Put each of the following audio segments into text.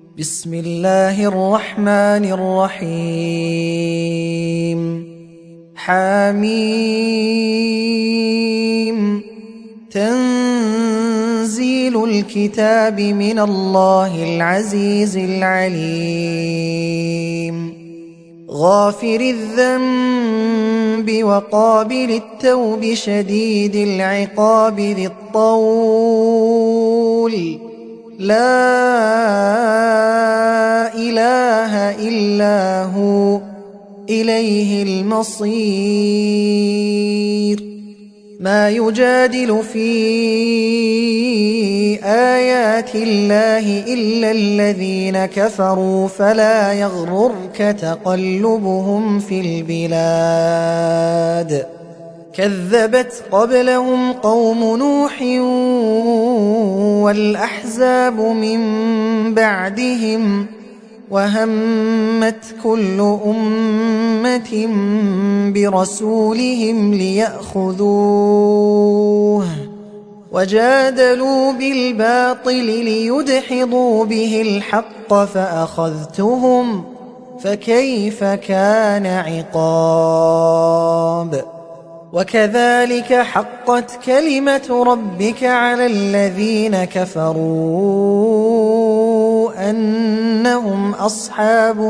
بسم الله الرحمن الرحيم حميم تنزيل الكتاب من الله العزيز العليم غافر الذنب وقابل التوب شديد العقاب ذي الطول لا إله إلا هو إليه المصير ما يجادل في آيات الله إلا الذين كفروا فلا يغررك تقلبهم في البلاد كذبت قبلهم قوم نوح والأحزاب من بعدهم وهمت كل أمة برسولهم ليأخذوه وجادلوا بالباطل ليدحضوا به الحق فأخذتهم فكيف كان عقاب وكذلك حقت كلمة ربك على الذين كفروا أنهم أصحاب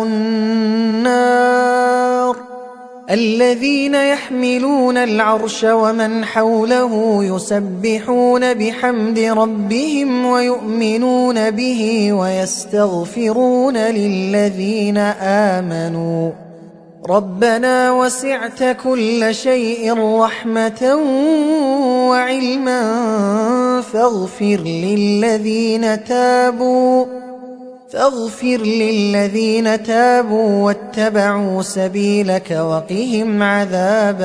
النار الذين يحملون العرش ومن حوله يسبحون بحمد ربهم ويؤمنون به ويستغفرون للذين آمنوا ربنا وسعت كل شيء رحمة وعلما فاغفر للذين تابوا واتبعوا سبيلك وقهم عذاب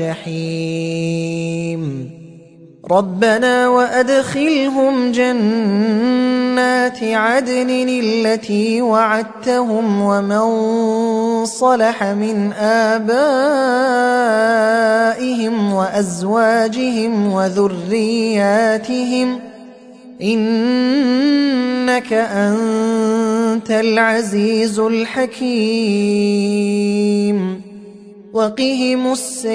الجحيم ربنا وأدخلهم جنات عدن التي وعدتهم ومن صلح من آبائهم وأزواجهم وذرياتهم إنك أنت العزيز الحكيم وقهم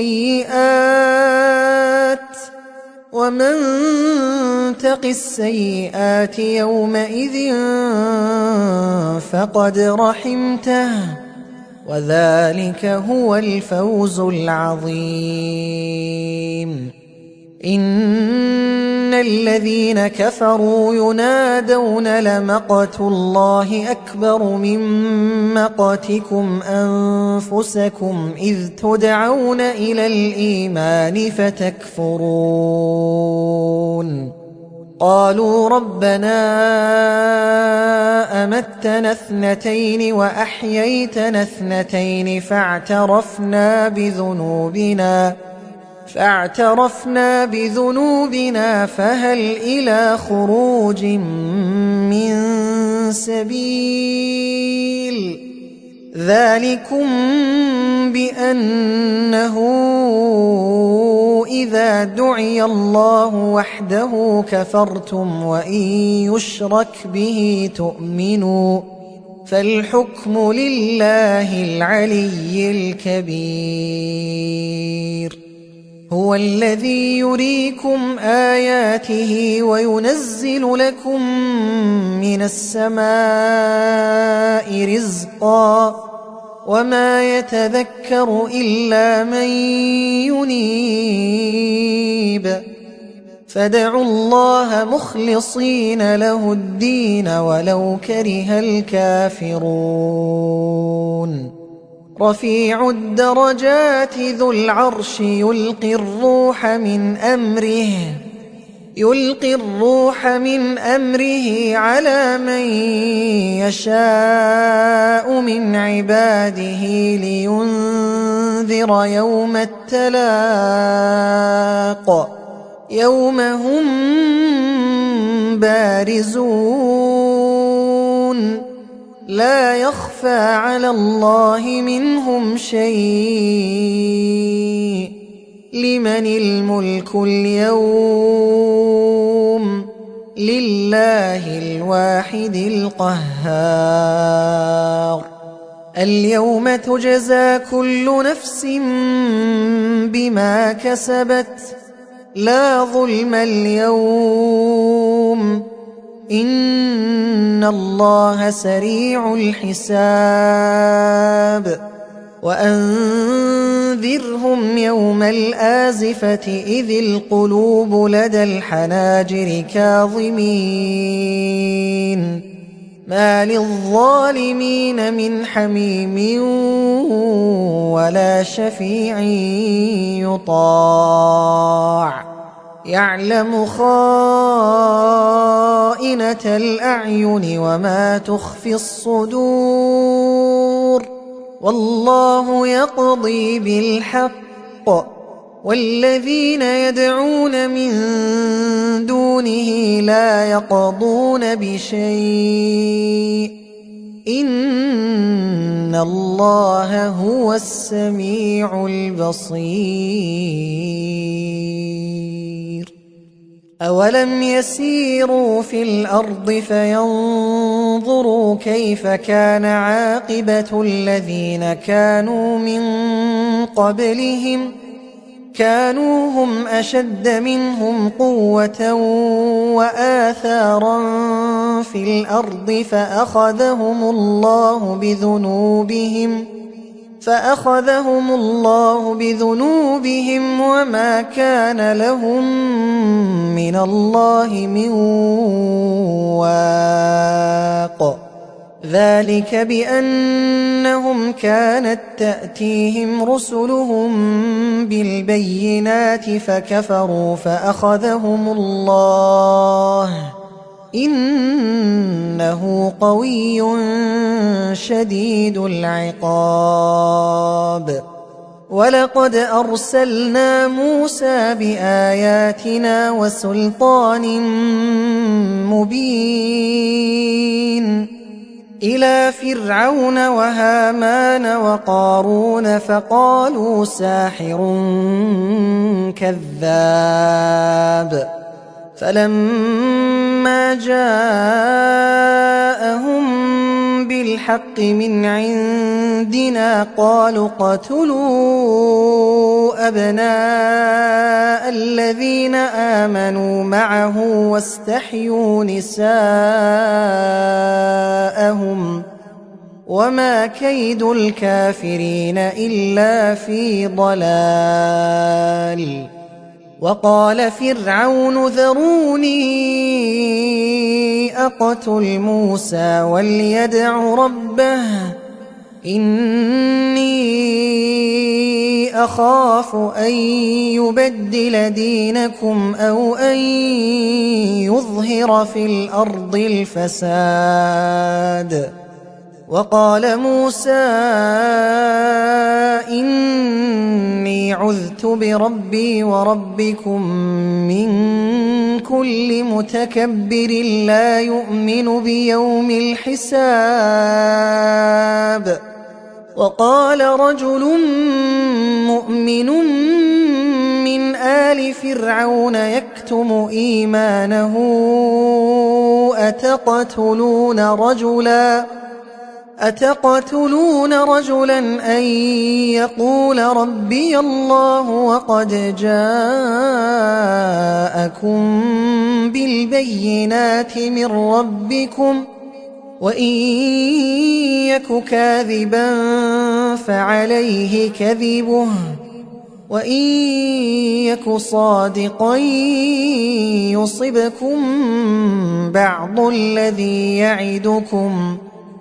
السيئات ومن تق السيئات يومئذ فقد رحمته وذلك هو الفوز العظيم إن الذين كفروا ينادون لمقت الله أكبر من مقتكم أنفسكم إذ تدعون إلى الإيمان فتكفرون قالوا ربنا أمتنا اثنتين وأحييتنا اثنتين فاعترفنا بذنوبنا فهل إلى خروج من سبيل ذلكم بأنه إذا دعي الله وحده كفرتم وإن يشرك به تؤمنوا فالحكم لله العلي الكبير هو الذي يريكم آياته وينزل لكم من السماء رزقا وما يتذكر إلا من ينيب فادعوا الله مخلصين له الدين ولو كره الكافرون رفيع الدرجات ذو العرش يلقي الروح من أمره على من يشاء من عباده لينذر يوم التلاق يوم هم بارزون لا يخفى على الله منهم شيء لمن الملك اليوم لله الواحد القهار. اليوم تجزى كل نفس بما كسبت لا ظلم اليوم إن الله سريع الحساب. وأنذرهم يوم الآزفة إذ القلوب لدى الحناجر كاظمين ما للظالمين من حميم ولا شفيع يطاع يعلم خائنة الأعين وما تخفي الصدور والله يقضي بالحق والذين يدعون من دونه لا يقضون بشيء إن الله هو السميع البصير. أولم يسيروا في الأرض فينظروا كيف كان عاقبة الذين كانوا من قبلهم كانوا هم أشد منهم قوة وآثارا في الأرض فأخذهم الله بذنوبهم وما كان لهم من الله من واق ذلك بأنهم كانت تأتيهم رسلهم بالبينات فكفروا فأخذهم الله إنه قوي شديد العقاب. ولقد أرسلنا موسى بآياتنا وسلطان مبين إلى فرعون وهامان وقارون فقالوا ساحر كذاب فلما جاءهم بالحق من عندنا قالوا اقتلوا أبناء الذين آمنوا معه واستحيوا نساءهم وما كيد الكافرين إلا في ضلال. وقال فرعون ذروني أقتل موسى وليدع ربه إني أخاف أن يبدل دينكم أو أن يظهر في الأرض الفساد. وقال موسى إني عذت بربي وربكم من كل متكبر لا يؤمن بيوم الحساب. وقال رجل مؤمن من آل فرعون يكتم إيمانه أتقتلون رجلا أن يقول ربي الله وقد جاءكم بالبينات من ربكم وإن يك كاذبا فعليه كذبه وإن يك صادقا يصبكم بعض الذي يعدكم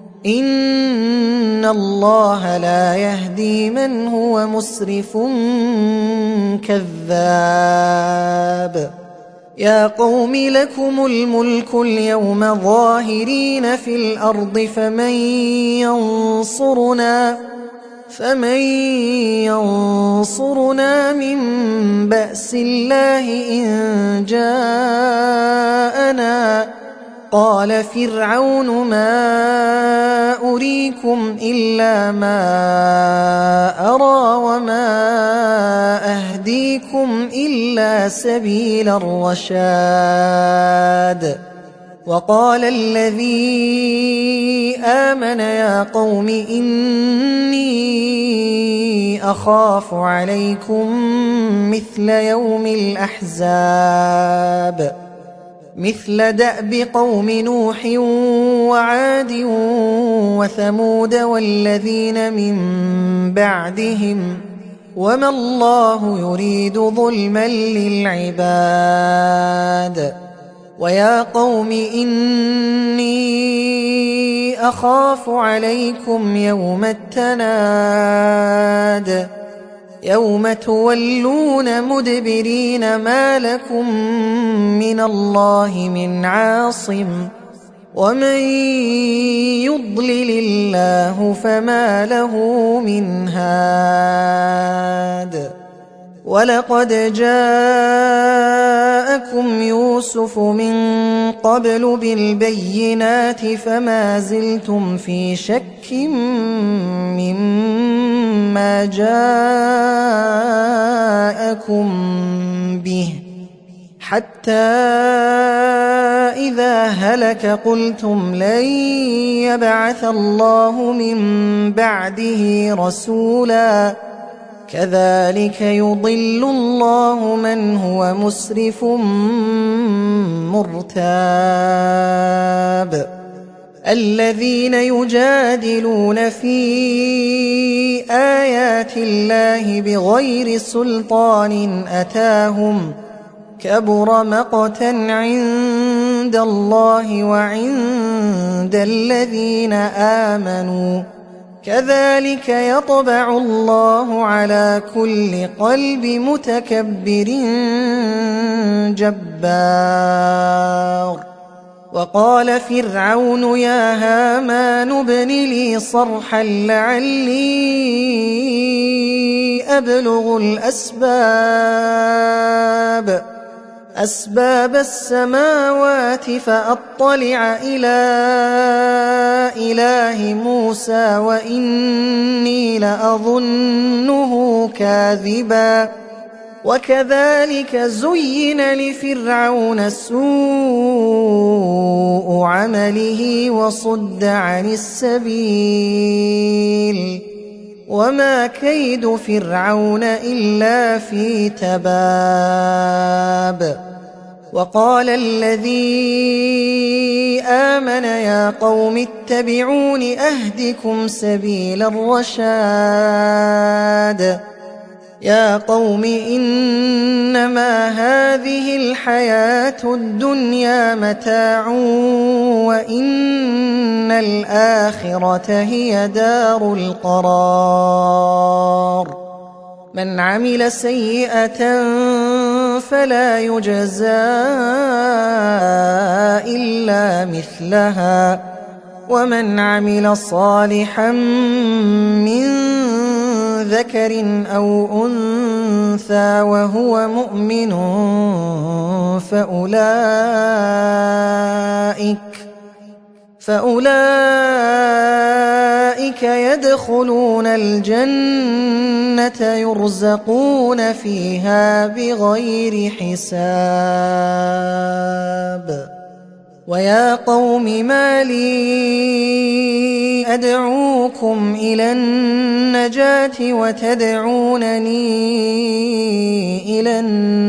إن الله لا يهدي من هو مسرف كذاب. يا قوم لكم الملك اليوم ظاهرين في الأرض فمن ينصرنا من بأس الله إن جاءنا. قال فرعون ما أريكم إلا ما أرى وما أهديكم إلا سبيل الرشاد. وقال الذي آمن يا قوم إني أخاف عليكم مثل يوم الأحزاب مثل دأب قوم نوح وعاد وثمود والذين من بعدهم وما الله يريد ظلما للعباد ويا قوم إني أخاف عليكم يوم التناد يوم تولون مدبرين ما لكم من الله من عاصم ومن يضلل الله فما له من هاد ولقد جاءكم يوسف من قبل بالبينات فما زلتم في شك مما جاءكم به حتى إذا هلك قلتم لن يبعث الله من بعده رسولا كذلك يضل الله من هو مسرف مرتاب الذين يجادلون في آيات الله بغير سلطان أتاهم كبر مقتا عند الله وعند الذين آمنوا كذلك يطبع الله على كل قلب متكبر جبار وقال فرعون يا هامان ابن لي صرحا لعلي أبلغ أسباب السماوات فأطلع إلى إله موسى وإني لأظنه كاذبا وكذلك زين لفرعون سوء عمله وصد عن السبيل وما كيد فرعون إلا في تباب وقال الذي آمن يا قوم اتبعون أهدكم سبيل الرشاد يا قوم إنما هذه الحياة الدنيا متاع وإن الآخرة هي دار القرار من عمل سيئة فلا يجزى إلا مثلها ومن عمل صالحا من ذكر أو أنثى وهو مؤمن فأولئك يدخلون الجنة يرزقون فيها بغير حساب ويا قوم ما لي أدعوكم إلى النجاة وتدعونني إلى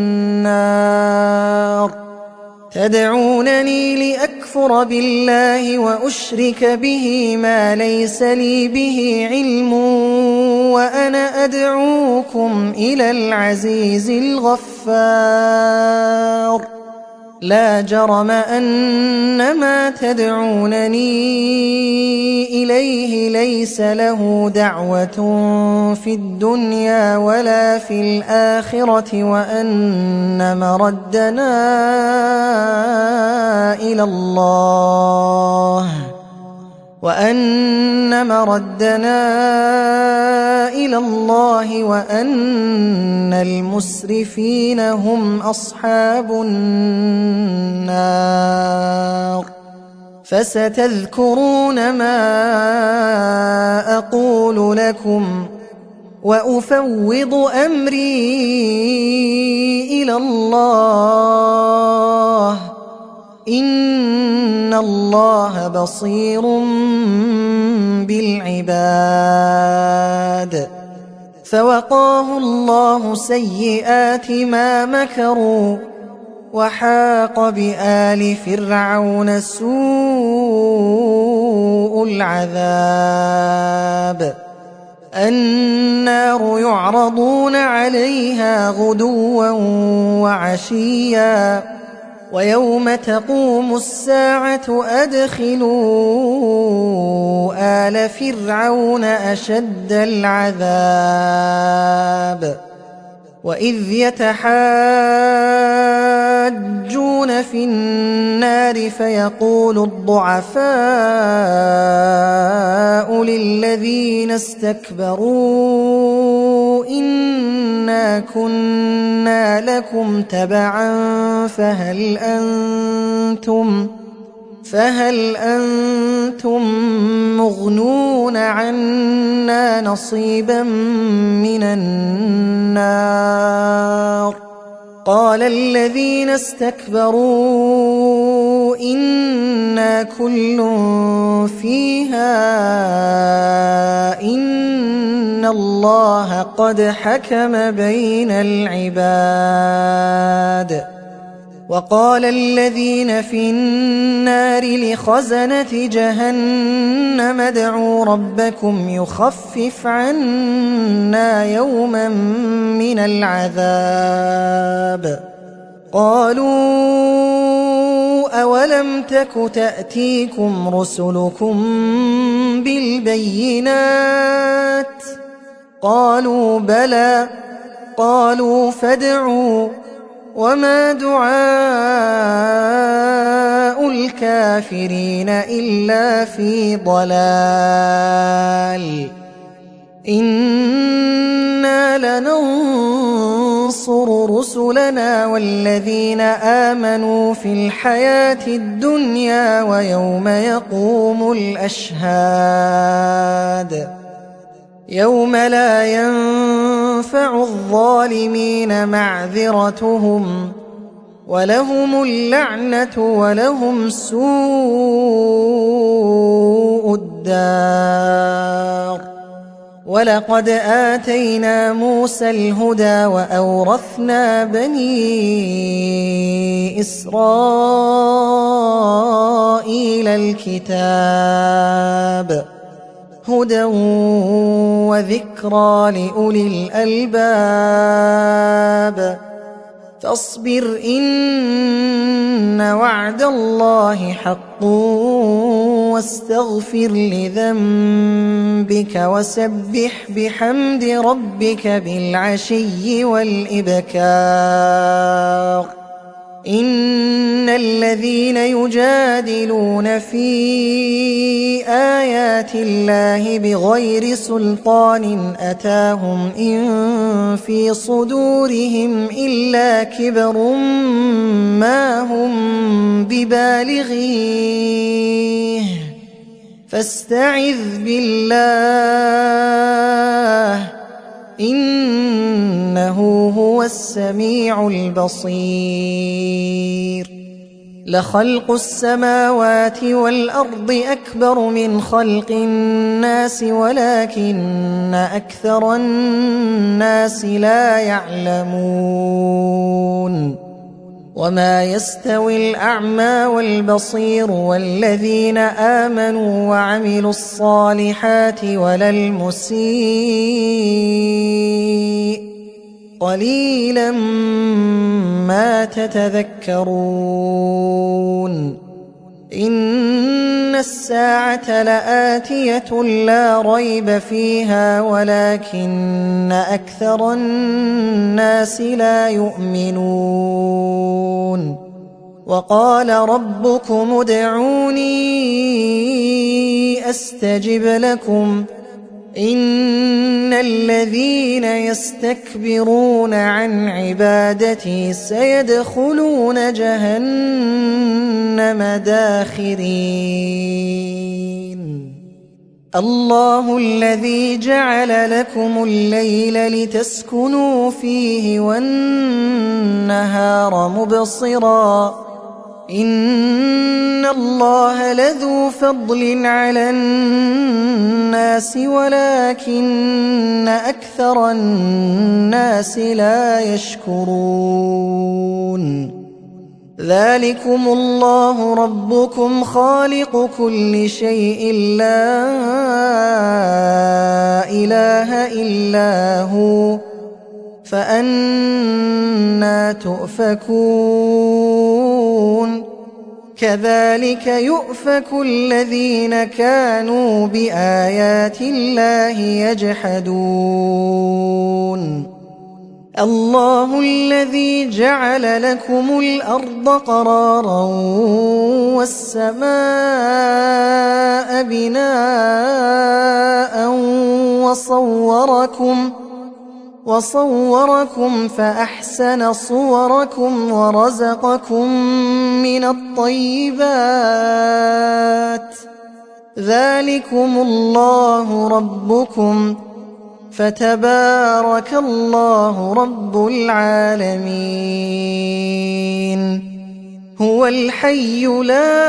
النار تدعونني لأكفر بالله وأشرك به ما ليس لي به علم وأنا أدعوكم إلى العزيز الغفار لا جرم أن ما تدعونني إليه ليس له دعوة في الدنيا ولا في الآخرة وأن مردنا إلى الله وأن المسرفين هم أصحاب النار فستذكرون ما أقول لكم وأفوض أمري إلى الله إن الله بصير بالعباد. فوقاه الله سيئات ما مكروا وحاق بآل فرعون سوء العذاب. النار يعرضون عليها غدوا وعشيا ويوم تقوم الساعة أدخلوا آل فرعون أشد العذاب. وإذ يتحاجون في النار فيقول الضعفاء للذين استكبروا إنا كنا لكم تبعا فهل أنتم مغنون عنا نصيبا من النار؟ قال الذين استكبروا إنا كل فيها إن الله قد حكم بين العباد. وقال الذين في النار لخزنة جهنم ادعوا ربكم يخفف عنا يوما من العذاب. قالوا أولم تك تأتيكم رسلكم بالبينات؟ قالوا بلى. قالوا فادعوا. وما دعاء الكافرين إلا في ضلال. إنا لننصر رسلنا والذين آمنوا في الحياة الدنيا ويوم يقوم الأشهاد. يوم لا ينفع الظالمين معذرتهم ولهم اللعنة ولهم سوء الدار. ولقد آتينا موسى الهدى وأورثنا بني إسرائيل الكتاب هدى وذكرى لأولي الألباب. فاصبر إن وعد الله حق واستغفر لذنبك وسبح بحمد ربك بالعشي والإبكار. إن الذين يجادلون في آيات الله بغير سلطان أتاهم إن في صدورهم إلا كبر ما هم ببالغيه فاستعذ بالله إنه هو السميع البصير. لخلق السماوات والأرض أكبر من خلق الناس ولكن أكثر الناس لا يعلمون. وما يستوي الأعمى والبصير والذين آمنوا وعملوا الصالحات ولا المسيء قليلا ما تتذكرون. إن الساعة لآتية لا ريب فيها ولكن أكثر الناس لا يؤمنون. وقال ربكم ادعوني أستجب لكم إن الذين يستكبرون عن عبادتي سيدخلون جهنم داخرين. الله الذي جعل لكم الليل لتسكنوا فيه والنهار مبصرا إن الله لذو فضل على الناس ولكن أكثر الناس لا يشكرون ذلكم الله ربكم خالق كل شيء لا إله إلا هو فأنى تؤفكون كذلك يؤفك الذين كانوا بآيات الله يجحدون الله الذي جعل لكم الأرض قرارا والسماء بناء وصوركم فأحسن صوركم ورزقكم من الطيبات ذلكم الله ربكم فتبارك الله رب العالمين هو الحي لا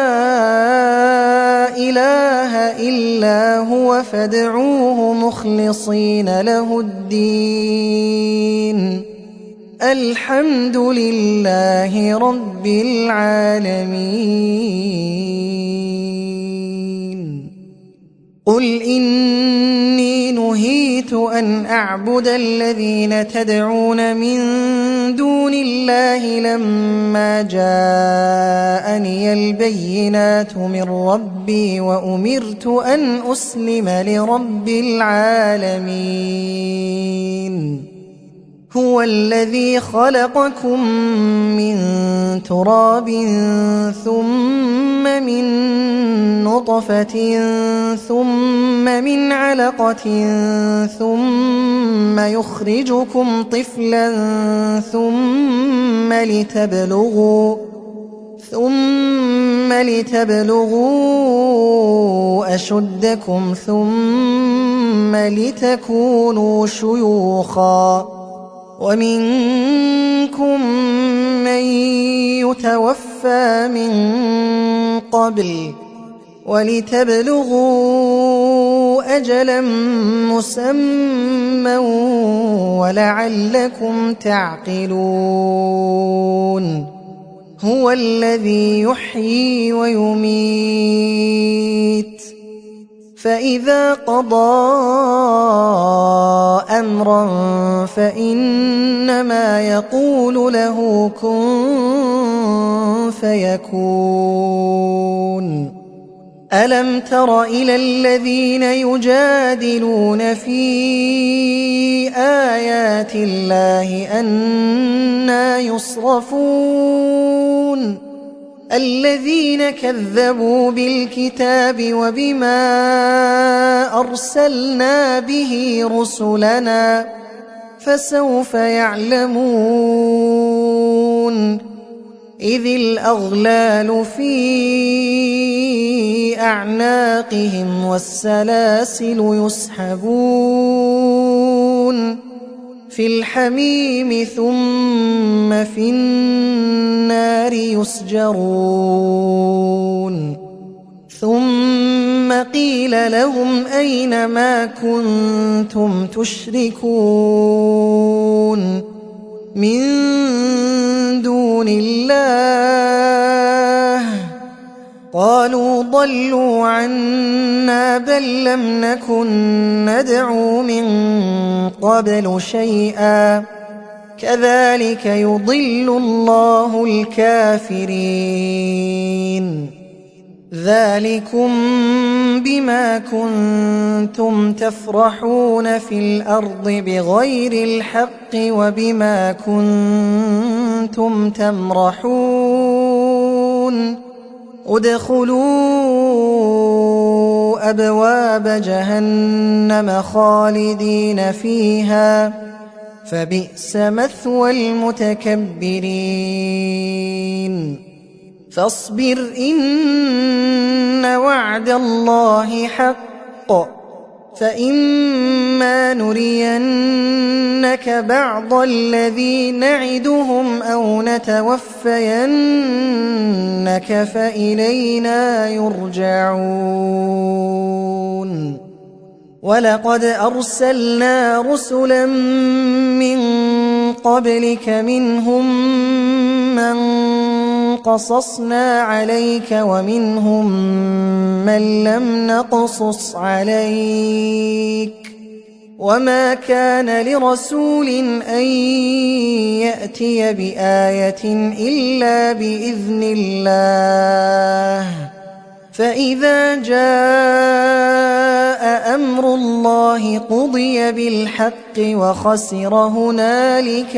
إله إلا هو فادعوه مخلصين له الدين الحمد لله رب العالمين قل إني نهيت أن أعبد الذين تدعون من دون الله لما جاءني البينات من ربي وأمرت أن أسلم لرب العالمين هو الذي خلقكم من تراب ثم من نطفة ثم من علقة ثم يخرجكم طفلا ثم لتبلغوا أشدكم ثم لتكونوا شيوخا ومنكم من يتوفى من قبل ولتبلغوا أجلا مسمى ولعلكم تعقلون هو الذي يحيي ويميت فإذا قضى أمرا فإنما يقول له كن فيكون ألم تر إلى الذين يجادلون في آيات الله أنى يصرفون الذين كذبوا بالكتاب وبما أرسلنا به رسلنا فسوف يعلمون إذ الأغلال في أعناقهم والسلاسل يسحبون في الحميم ثم في النار يسجرون ثم قيل لهم أين ما كنتم تشركون من دون الله قالوا ضلوا عنا بل لم نكن ندعو من قبل شيئا كذلك يضل الله الكافرين ذلكم بما كنتم تفرحون في الأرض بغير الحق وبما كنتم تمرحون ادخلوا أبواب جهنم خالدين فيها فبئس مثوى المتكبرين فاصبر إن وعد الله حق فإما نرينك بعض الذي نعدهم أو نتوفينك فإلينا يرجعون ولقد أرسلنا رسلا من قبلك منهم من قصصنا عليك ومنهم من لم نقصص عليك وما كان لرسول أن يأتي بآية إلا بإذن الله فإذا جاء أمر الله قضي بالحق وخسر هنالك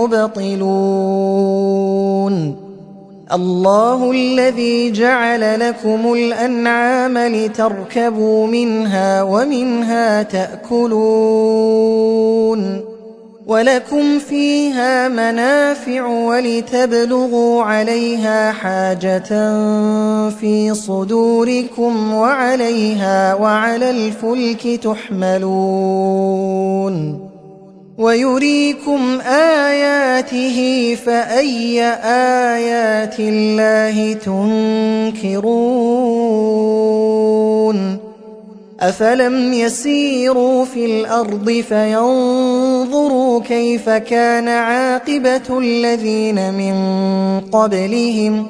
المبطلون الله الذي جعل لكم الأنعام لتركبوا منها ومنها تأكلون ولكم فيها منافع ولتبلغوا عليها حاجة في صدوركم وعليها وعلى الفلك تحملون ويريكم آياته فأي آيات الله تنكرون أفلم يسيروا في الأرض فينظروا كيف كان عاقبة الذين من قبلهم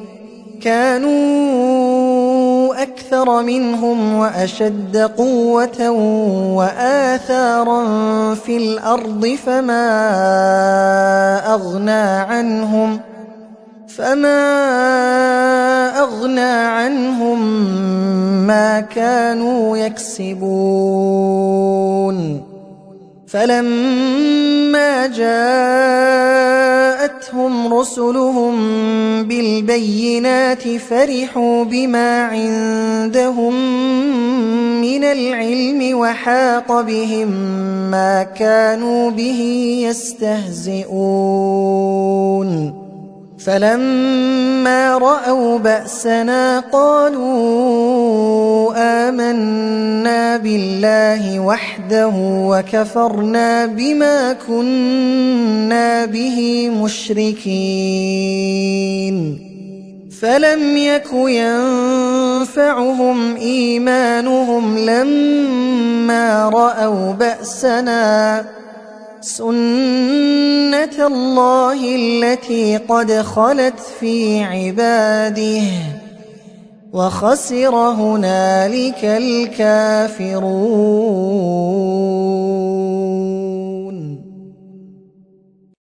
كانوا أكثر منهم وأشد قوة وآثارا في الأرض فما أغنى عنهم ما كانوا يكسبون فلما جاءتهم رسلهم بالبينات فرحوا بما عندهم من العلم وحاق بهم ما كانوا به يستهزئون فلما رأوا بأسنا قالوا آمنا بالله وحده وكفرنا بما كنا به مشركين فلم يك ينفعهم إيمانهم لما رأوا بأسنا سنة الله التي قد خلت في عباده وخسر هنالك الكافرون.